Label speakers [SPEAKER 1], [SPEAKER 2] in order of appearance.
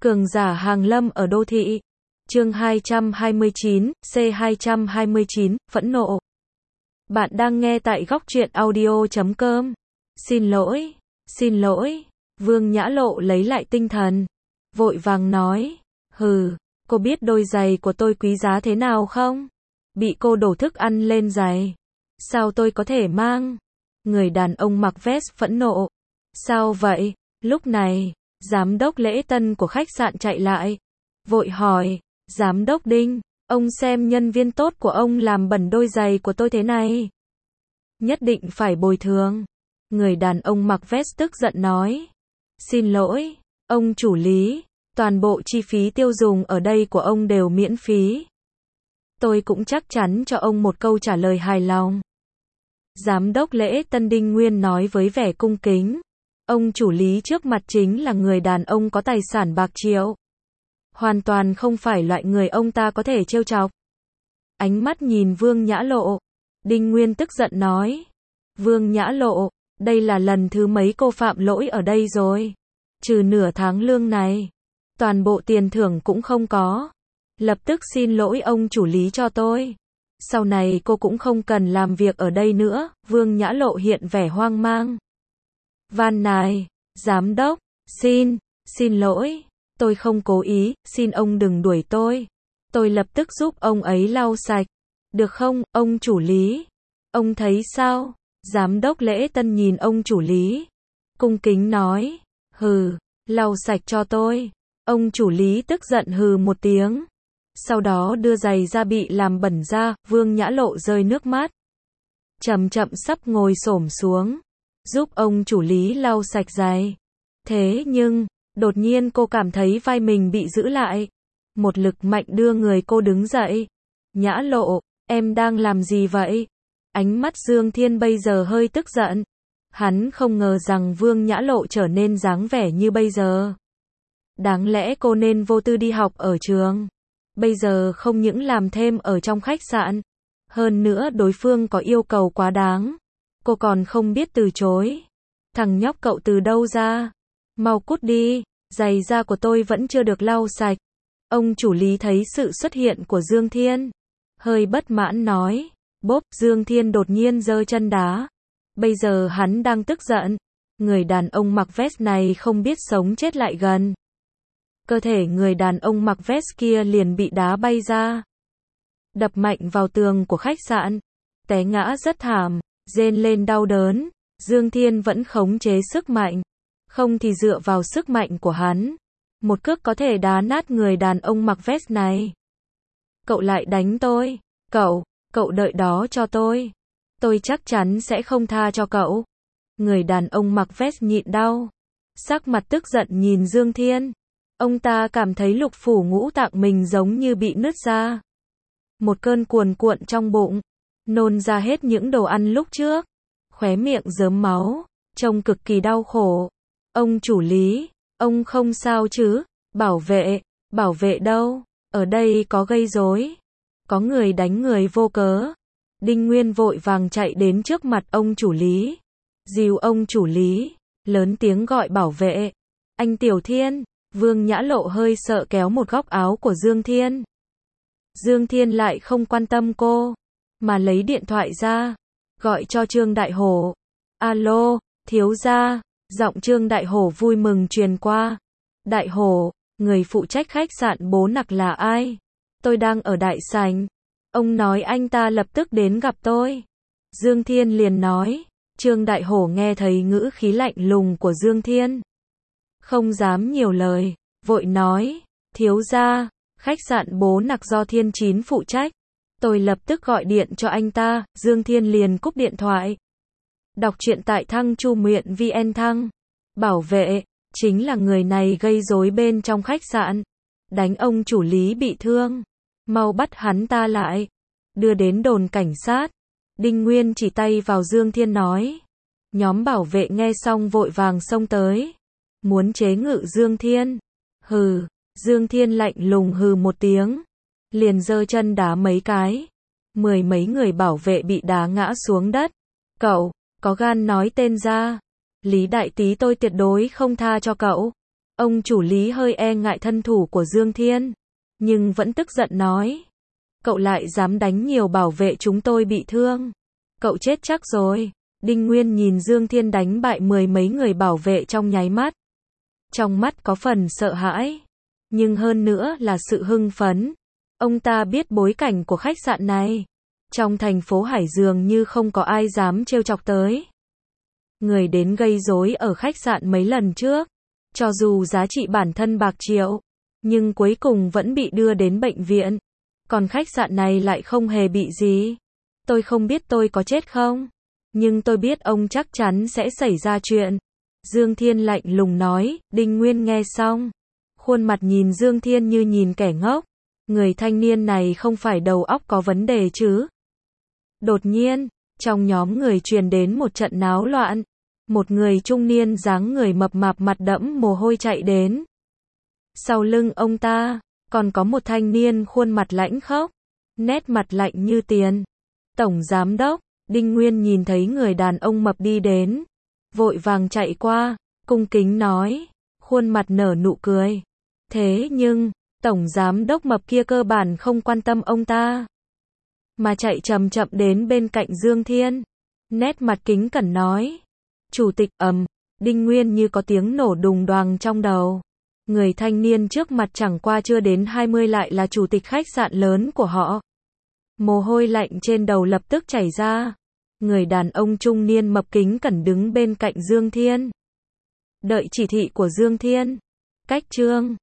[SPEAKER 1] Cường giả hàng lâm ở đô thị. Chương 229, C229, phẫn nộ. Bạn đang nghe tại góc truyện audio.com. Xin lỗi, Vương Nhã Lộ lấy lại tinh thần, vội vàng nói, cô biết đôi giày của tôi quý giá thế nào không? Bị cô đổ thức ăn lên giày. Sao tôi có thể mang? Người đàn ông mặc vest phẫn nộ. Sao vậy? Lúc này, giám đốc lễ tân của khách sạn chạy lại, vội hỏi, giám đốc Đinh, ông xem nhân viên tốt của ông làm bẩn đôi giày của tôi thế này. Nhất định phải bồi thường. Người đàn ông mặc vest tức giận nói, xin lỗi, ông chủ lý, toàn bộ chi phí tiêu dùng ở đây của ông đều miễn phí. Tôi cũng chắc chắn cho ông một câu trả lời hài lòng. Giám đốc lễ tân Đinh Nguyên nói với vẻ cung kính. Ông chủ lý trước mặt chính là người đàn ông có tài sản bạc triệu. Hoàn toàn không phải loại người ông ta có thể trêu chọc. Ánh mắt nhìn Vương Nhã Lộ. Đinh Nguyên tức giận nói. Vương Nhã Lộ, đây là lần thứ mấy cô phạm lỗi ở đây rồi. Trừ nửa tháng lương này, toàn bộ tiền thưởng cũng không có. Lập tức xin lỗi ông chủ lý cho tôi. Sau này cô cũng không cần làm việc ở đây nữa. Vương Nhã Lộ hiện vẻ hoang mang. Van nài, giám đốc, xin lỗi, tôi không cố ý, xin ông đừng đuổi tôi. Tôi lập tức giúp ông ấy lau sạch. Được không, ông chủ lý? Ông thấy sao? Giám đốc lễ tân nhìn ông chủ lý. Cung kính nói, lau sạch cho tôi. Ông chủ lý tức giận một tiếng. Sau đó đưa giày ra bị làm bẩn ra, Vương Nhã Lộ rơi nước mắt. Chậm chậm sắp ngồi xổm xuống, giúp ông chủ lý lau sạch giày. Thế nhưng, đột nhiên cô cảm thấy vai mình bị giữ lại. Một lực mạnh đưa người cô đứng dậy. Nhã Lộ, em đang làm gì vậy? Ánh mắt Dương Thiên bây giờ hơi tức giận. Hắn không ngờ rằng Vương Nhã Lộ trở nên dáng vẻ như bây giờ. Đáng lẽ cô nên vô tư đi học ở trường. Bây giờ không những làm thêm ở trong khách sạn. Hơn nữa đối phương có yêu cầu quá đáng. Cô còn không biết từ chối. Thằng nhóc cậu từ đâu ra? Mau cút đi, giày da của tôi vẫn chưa được lau sạch. Ông chủ lý thấy sự xuất hiện của Dương Thiên. Hơi bất mãn nói. Bốp, Dương Thiên đột nhiên giơ chân đá. Bây giờ hắn đang tức giận. Người đàn ông mặc vest này không biết sống chết lại gần. Cơ thể người đàn ông mặc vest kia liền bị đá bay ra. Đập mạnh vào tường của khách sạn. Té ngã rất thảm, rên lên đau đớn. Dương Thiên vẫn khống chế sức mạnh. Không thì dựa vào sức mạnh của hắn, một cước có thể đá nát người đàn ông mặc vest này. Cậu lại đánh tôi. Cậu đợi đó cho tôi. Tôi chắc chắn sẽ không tha cho cậu. Người đàn ông mặc vest nhịn đau. Sắc mặt tức giận nhìn Dương Thiên. Ông ta cảm thấy lục phủ ngũ tạng mình giống như bị nứt ra. Một cơn cuồn cuộn trong bụng. Nôn ra hết những đồ ăn lúc trước. Khóe miệng rớm máu. Trông cực kỳ đau khổ. Ông chủ lý, ông không sao chứ? Bảo vệ đâu? Ở đây có gây rối. Có người đánh người vô cớ. Đinh Nguyên vội vàng chạy đến trước mặt ông chủ lý. Dìu ông chủ lý, lớn tiếng gọi bảo vệ. Anh Tiểu Thiên. Vương Nhã Lộ hơi sợ kéo một góc áo của Dương Thiên. Dương Thiên lại không quan tâm cô, mà lấy điện thoại ra, gọi cho Trương Đại Hổ. Alo, thiếu gia. Giọng Trương Đại Hổ vui mừng truyền qua. Đại Hổ, người phụ trách khách sạn Bố Nặc là ai? Tôi đang ở đại sảnh. Ông nói anh ta lập tức đến gặp tôi. Dương Thiên liền nói. Trương Đại Hổ nghe thấy ngữ khí lạnh lùng của Dương Thiên. Không dám nhiều lời, vội nói. Thiếu gia, khách sạn Bố Nặc do Thiên Chín phụ trách. Tôi lập tức gọi điện cho anh ta. Dương Thiên liền cúp điện thoại. Đọc truyện tại Thăng Chu Miện VN Thăng. Bảo vệ, chính là người này gây rối bên trong khách sạn. Đánh ông chủ lý bị thương. Mau bắt hắn ta lại. Đưa đến đồn cảnh sát. Đinh Nguyên chỉ tay vào Dương Thiên nói. Nhóm bảo vệ nghe xong vội vàng xông tới. Muốn chế ngự Dương Thiên. Dương Thiên lạnh lùng một tiếng. Liền giơ chân đá mấy cái. Mười mấy người bảo vệ bị đá ngã xuống đất. Cậu có gan nói tên ra. Lý đại tí tôi tuyệt đối không tha cho cậu. Ông chủ Lý hơi e ngại thân thủ của Dương Thiên, nhưng vẫn tức giận nói. Cậu lại dám đánh nhiều bảo vệ chúng tôi bị thương. Cậu chết chắc rồi. Đinh Nguyên nhìn Dương Thiên đánh bại mười mấy người bảo vệ trong nháy mắt. Trong mắt có phần sợ hãi, nhưng hơn nữa là sự hưng phấn. Ông ta biết bối cảnh của khách sạn này. Trong thành phố Hải dường như không có ai dám trêu chọc tới. Người đến gây rối ở khách sạn mấy lần trước, cho dù giá trị bản thân bạc triệu, nhưng cuối cùng vẫn bị đưa đến bệnh viện. Còn khách sạn này lại không hề bị gì. Tôi không biết tôi có chết không, nhưng tôi biết ông chắc chắn sẽ xảy ra chuyện. Dương Thiên lạnh lùng nói. Đinh Nguyên nghe xong, khuôn mặt nhìn Dương Thiên như nhìn kẻ ngốc. Người thanh niên này không phải đầu óc có vấn đề chứ? Đột nhiên, trong nhóm người truyền đến một trận náo loạn. Một người trung niên dáng người mập mạp mặt đẫm mồ hôi chạy đến. Sau lưng ông ta, còn có một thanh niên khuôn mặt lãnh khốc, nét mặt lạnh như tiền. Tổng giám đốc. Đinh Nguyên nhìn thấy người đàn ông mập đi đến, vội vàng chạy qua, cung kính nói, khuôn mặt nở nụ cười. Thế nhưng, tổng giám đốc mập kia cơ bản không quan tâm ông ta, mà chạy chậm chậm đến bên cạnh Dương Thiên, nét mặt kính cẩn nói. Chủ tịch. Đinh Nguyên như có tiếng nổ đùng đoàng trong đầu. Người thanh niên trước mặt chẳng qua chưa đến 20 lại là chủ tịch khách sạn lớn của họ. Mồ hôi lạnh trên đầu lập tức chảy ra. Người đàn ông trung niên mập kính cẩn đứng bên cạnh Dương Thiên, đợi chỉ thị của Dương Thiên. Cách chương